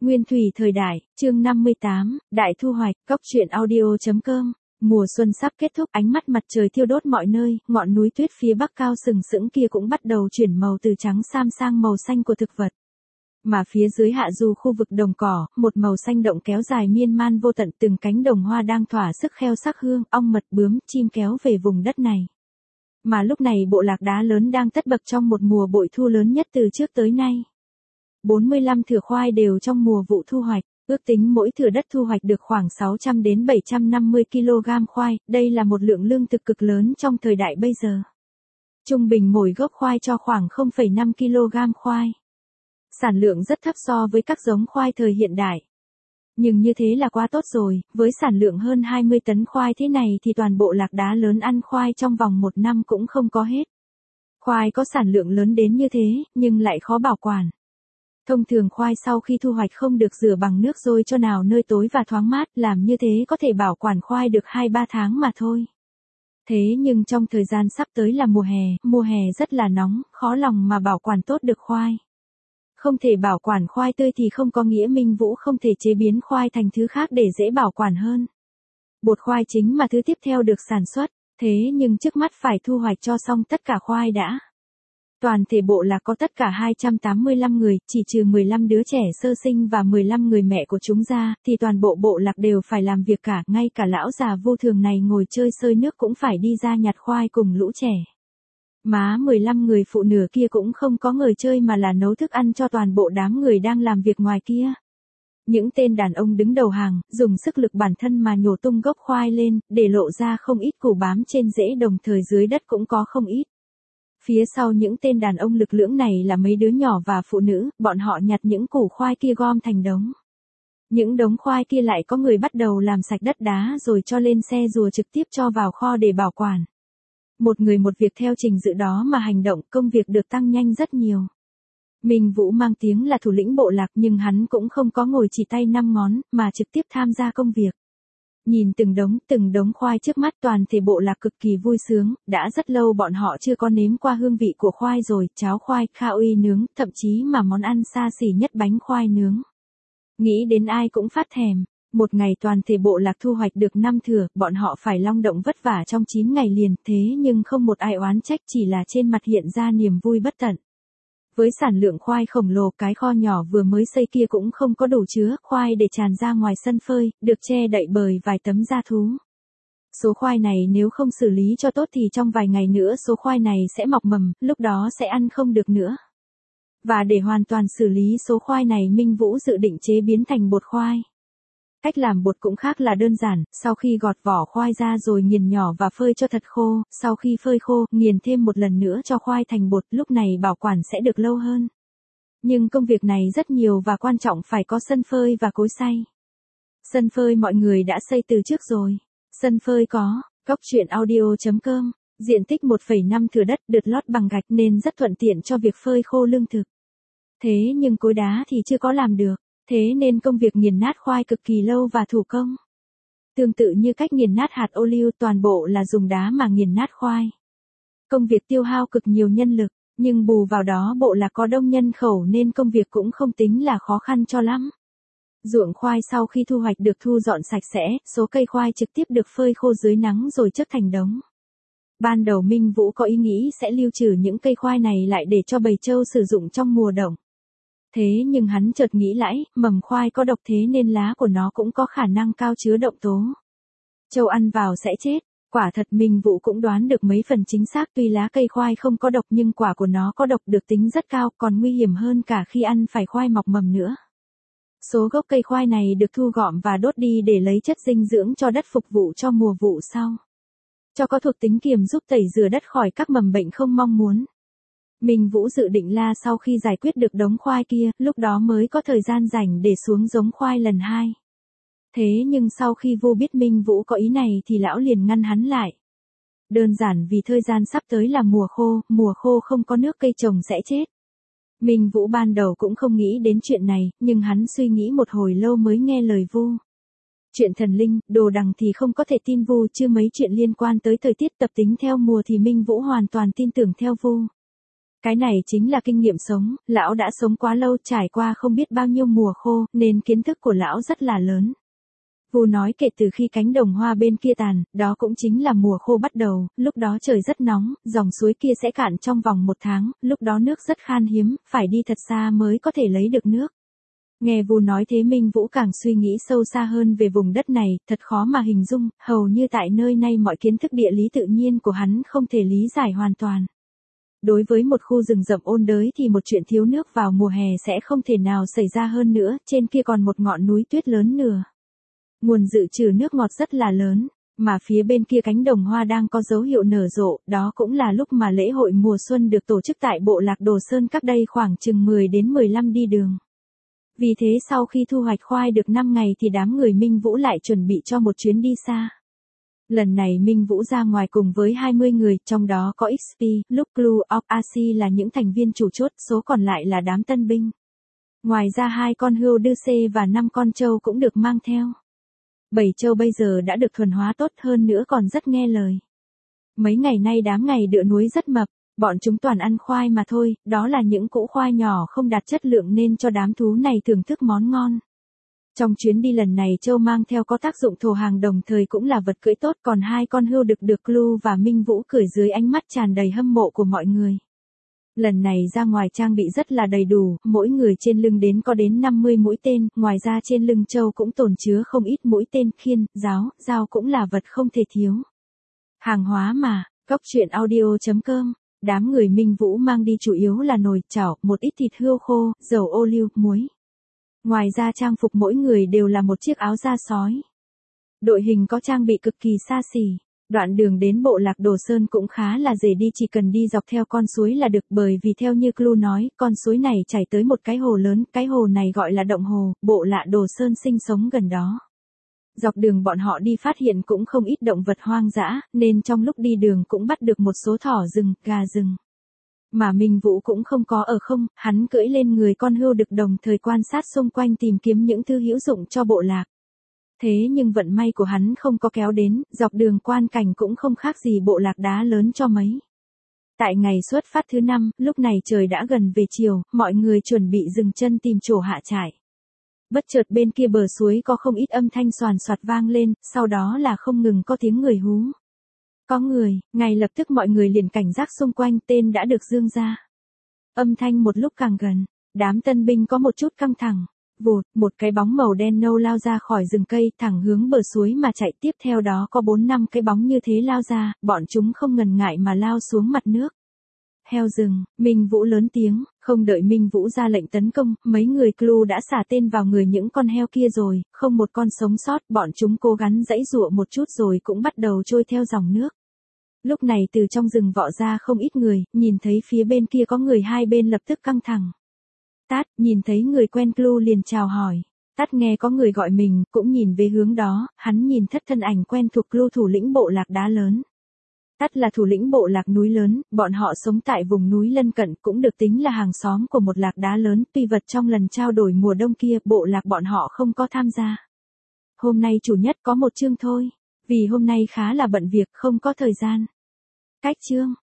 Nguyên thủy thời đại, chương 58, đại thu hoạch, cóc truyện audio.com. Mùa xuân sắp kết thúc, ánh mắt mặt trời thiêu đốt mọi nơi, ngọn núi tuyết phía bắc cao sừng sững kia cũng bắt đầu chuyển màu từ trắng xám sang màu xanh của thực vật. Mà phía dưới hạ du khu vực đồng cỏ, một màu xanh động kéo dài miên man vô tận, từng cánh đồng hoa đang thỏa sức khêu sắc hương, ong mật bướm, chim kéo về vùng đất này. Mà lúc này bộ lạc đá lớn đang tất bật trong một mùa bội thu lớn nhất từ trước tới nay. 45 thửa khoai đều trong mùa vụ thu hoạch, ước tính mỗi thửa đất thu hoạch được khoảng 600 đến 750 kg khoai, đây là một lượng lương thực cực lớn trong thời đại bây giờ. Trung bình mỗi gốc khoai cho khoảng 0,5 kg khoai. Sản lượng rất thấp so với các giống khoai thời hiện đại. Nhưng như thế là quá tốt rồi, với sản lượng hơn 20 tấn khoai thế này thì toàn bộ lạc đá lớn ăn khoai trong vòng một năm cũng không có hết. Khoai có sản lượng lớn đến như thế, nhưng lại khó bảo quản. Thông thường khoai sau khi thu hoạch không được rửa bằng nước rồi cho nào nơi tối và thoáng mát, làm như thế có thể bảo quản khoai được 2-3 tháng mà thôi. Thế nhưng trong thời gian sắp tới là mùa hè rất là nóng, khó lòng mà bảo quản tốt được khoai. Không thể bảo quản khoai tươi thì không có nghĩa Minh Vũ không thể chế biến khoai thành thứ khác để dễ bảo quản hơn. Bột khoai chính mà thứ tiếp theo được sản xuất, thế nhưng trước mắt phải thu hoạch cho xong tất cả khoai đã. Toàn thể bộ lạc có tất cả 285 người, chỉ trừ 15 đứa trẻ sơ sinh và 15 người mẹ của chúng ra, thì toàn bộ bộ lạc đều phải làm việc cả, ngay cả lão già vô thường này ngồi chơi sơi nước cũng phải đi ra nhặt khoai cùng lũ trẻ. Má 15 người phụ nữ kia cũng không có người chơi mà là nấu thức ăn cho toàn bộ đám người đang làm việc ngoài kia. Những tên đàn ông đứng đầu hàng, dùng sức lực bản thân mà nhổ tung gốc khoai lên, để lộ ra không ít củ bám trên rễ, đồng thời dưới đất cũng có không ít. Phía sau những tên đàn ông lực lưỡng này là mấy đứa nhỏ và phụ nữ, bọn họ nhặt những củ khoai kia gom thành đống. Những đống khoai kia lại có người bắt đầu làm sạch đất đá rồi cho lên xe rùa trực tiếp cho vào kho để bảo quản. Một người một việc theo trình tự đó mà hành động, công việc được tăng nhanh rất nhiều. Minh Vũ mang tiếng là thủ lĩnh bộ lạc nhưng hắn cũng không có ngồi chỉ tay 5 ngón, mà trực tiếp tham gia công việc. Nhìn từng đống khoai trước mắt toàn thể bộ lạc cực kỳ vui sướng, đã rất lâu bọn họ chưa có nếm qua hương vị của khoai rồi, cháo khoai, kha uy nướng, thậm chí mà món ăn xa xỉ nhất bánh khoai nướng. Nghĩ đến ai cũng phát thèm. Một ngày toàn thể bộ lạc thu hoạch được 5 thửa, bọn họ phải long động vất vả trong 9 ngày liền, thế nhưng không một ai oán trách, chỉ là trên mặt hiện ra niềm vui bất tận. Với sản lượng khoai khổng lồ, cái kho nhỏ vừa mới xây kia cũng không có đủ chứa khoai để tràn ra ngoài sân phơi, được che đậy bởi vài tấm da thú. Số khoai này nếu không xử lý cho tốt thì trong vài ngày nữa số khoai này sẽ mọc mầm, lúc đó sẽ ăn không được nữa. Và để hoàn toàn xử lý số khoai này, Minh Vũ dự định chế biến thành bột khoai. Cách làm bột cũng khác là đơn giản, sau khi gọt vỏ khoai ra rồi nghiền nhỏ và phơi cho thật khô, sau khi phơi khô, nghiền thêm một lần nữa cho khoai thành bột, lúc này bảo quản sẽ được lâu hơn. Nhưng công việc này rất nhiều và quan trọng phải có sân phơi và cối xay. Sân phơi mọi người đã xây từ trước rồi. Sân phơi có, cóc truyện audio.com, diện tích 1,5 thửa đất được lót bằng gạch nên rất thuận tiện cho việc phơi khô lương thực. Thế nhưng cối đá thì chưa có làm được. Thế nên công việc nghiền nát khoai cực kỳ lâu và thủ công. Tương tự như cách nghiền nát hạt ô liu, toàn bộ là dùng đá mà nghiền nát khoai. Công việc tiêu hao cực nhiều nhân lực, nhưng bù vào đó bộ lạc có đông nhân khẩu nên công việc cũng không tính là khó khăn cho lắm. Ruộng khoai sau khi thu hoạch được thu dọn sạch sẽ, số cây khoai trực tiếp được phơi khô dưới nắng rồi chất thành đống. Ban đầu Minh Vũ có ý nghĩ sẽ lưu trữ những cây khoai này lại để cho bầy trâu sử dụng trong mùa đông. Thế nhưng hắn chợt nghĩ lại, mầm khoai có độc thế nên lá của nó cũng có khả năng cao chứa độc tố. Trâu ăn vào sẽ chết, quả thật Minh Vũ cũng đoán được mấy phần chính xác, tuy lá cây khoai không có độc nhưng quả của nó có độc được tính rất cao, còn nguy hiểm hơn cả khi ăn phải khoai mọc mầm nữa. Số gốc cây khoai này được thu gom và đốt đi để lấy chất dinh dưỡng cho đất phục vụ cho mùa vụ sau. Cho có thuộc tính kiềm giúp tẩy rửa đất khỏi các mầm bệnh không mong muốn. Minh Vũ dự định là sau khi giải quyết được đống khoai kia, lúc đó mới có thời gian rảnh để xuống giống khoai lần 2. Thế nhưng sau khi Vu biết Minh Vũ có ý này thì lão liền ngăn hắn lại. Đơn giản vì thời gian sắp tới là mùa khô không có nước cây trồng sẽ chết. Minh Vũ ban đầu cũng không nghĩ đến chuyện này, nhưng hắn suy nghĩ một hồi lâu mới nghe lời Vu. Chuyện thần linh, đồ đằng thì không có thể tin Vu, chứ mấy chuyện liên quan tới thời tiết tập tính theo mùa thì Minh Vũ hoàn toàn tin tưởng theo Vu. Cái này chính là kinh nghiệm sống, lão đã sống quá lâu, trải qua không biết bao nhiêu mùa khô, nên kiến thức của lão rất là lớn. Vu nói kể từ khi cánh đồng hoa bên kia tàn, đó cũng chính là mùa khô bắt đầu, lúc đó trời rất nóng, dòng suối kia sẽ cạn trong vòng 1 tháng, lúc đó nước rất khan hiếm, phải đi thật xa mới có thể lấy được nước. Nghe Vu nói thế Minh Vũ càng suy nghĩ sâu xa hơn về vùng đất này, thật khó mà hình dung, hầu như tại nơi này mọi kiến thức địa lý tự nhiên của hắn không thể lý giải hoàn toàn. Đối với một khu rừng rậm ôn đới thì một chuyện thiếu nước vào mùa hè sẽ không thể nào xảy ra hơn nữa, trên kia còn một ngọn núi tuyết lớn nữa. Nguồn dự trữ nước ngọt rất là lớn, mà phía bên kia cánh đồng hoa đang có dấu hiệu nở rộ, đó cũng là lúc mà lễ hội mùa xuân được tổ chức tại bộ lạc Đồ Sơn cách đây khoảng chừng 10 đến 15 đi đường. Vì thế sau khi thu hoạch khoai được 5 ngày thì đám người Minh Vũ lại chuẩn bị cho một chuyến đi xa. Lần này Minh Vũ ra ngoài cùng với 20 người, trong đó có XP, Luke, Blue, Asi là những thành viên chủ chốt, số còn lại là đám tân binh. Ngoài ra 2 con hươu đư xê và 5 con trâu cũng được mang theo. 7 trâu bây giờ đã được thuần hóa tốt hơn nữa còn rất nghe lời. Mấy ngày nay đám ngày đựa núi rất mập, bọn chúng toàn ăn khoai mà thôi, đó là những củ khoai nhỏ không đạt chất lượng nên cho đám thú này thưởng thức món ngon. Trong chuyến đi lần này trâu mang theo có tác dụng thổ hàng đồng thời cũng là vật cưỡi tốt, còn 2 con hươu được Lu và Minh Vũ cưỡi dưới ánh mắt tràn đầy hâm mộ của mọi người. Lần này ra ngoài trang bị rất là đầy đủ, mỗi người trên lưng có đến 50 mũi tên, ngoài ra trên lưng trâu cũng tồn chứa không ít mũi tên, khiên, giáo, dao cũng là vật không thể thiếu. Hàng hóa mà, goctruyện.audio.com, đám người Minh Vũ mang đi chủ yếu là nồi, chảo, một ít thịt hươu khô, dầu ô liu, muối. Ngoài ra trang phục mỗi người đều là một chiếc áo da sói. Đội hình có trang bị cực kỳ xa xỉ. Đoạn đường đến bộ lạc Đồ Sơn cũng khá là dễ đi, chỉ cần đi dọc theo con suối là được, bởi vì theo như Clu nói, con suối này chảy tới một cái hồ lớn, cái hồ này gọi là động hồ, bộ lạc Đồ Sơn sinh sống gần đó. Dọc đường bọn họ đi phát hiện cũng không ít động vật hoang dã, nên trong lúc đi đường cũng bắt được một số thỏ rừng, gà rừng. Mà Minh Vũ cũng không có ở không, hắn cưỡi lên người con hươu đực đồng thời quan sát xung quanh tìm kiếm những thứ hữu dụng cho bộ lạc. Thế nhưng vận may của hắn không có kéo đến, dọc đường quan cảnh cũng không khác gì bộ lạc đá lớn cho mấy. Tại ngày xuất phát thứ 5, lúc này trời đã gần về chiều, mọi người chuẩn bị dừng chân tìm chỗ hạ trại. Bất chợt bên kia bờ suối có không ít âm thanh xoàn xoạt vang lên, sau đó là không ngừng có tiếng người hú. Có người, ngay lập tức mọi người liền cảnh giác xung quanh, tên đã được dương ra. Âm thanh một lúc càng gần, đám tân binh có một chút căng thẳng. Vụt, một cái bóng màu đen nâu lao ra khỏi rừng cây, thẳng hướng bờ suối mà chạy, tiếp theo đó có 4-5 cái bóng như thế lao ra, bọn chúng không ngần ngại mà lao xuống mặt nước. Heo rừng, Minh Vũ lớn tiếng, không đợi Minh Vũ ra lệnh tấn công, mấy người Clu đã xả tên vào người những con heo kia rồi, không một con sống sót, bọn chúng cố gắng giãy giụa một chút rồi cũng bắt đầu trôi theo dòng nước. Lúc này từ trong rừng vọ ra không ít người, nhìn thấy phía bên kia có người, hai bên lập tức căng thẳng. Tát, nhìn thấy người quen Clu liền chào hỏi. Tát nghe có người gọi mình, cũng nhìn về hướng đó, hắn nhìn thất thân ảnh quen thuộc Clu, thủ lĩnh bộ lạc đá lớn. Tát là thủ lĩnh bộ lạc núi lớn, bọn họ sống tại vùng núi lân cận, cũng được tính là hàng xóm của một lạc đá lớn, tuy vật trong lần trao đổi mùa đông kia, bộ lạc bọn họ không có tham gia. Hôm nay chủ nhất có một chương thôi, vì hôm nay khá là bận việc, không có thời gian. Cách chương.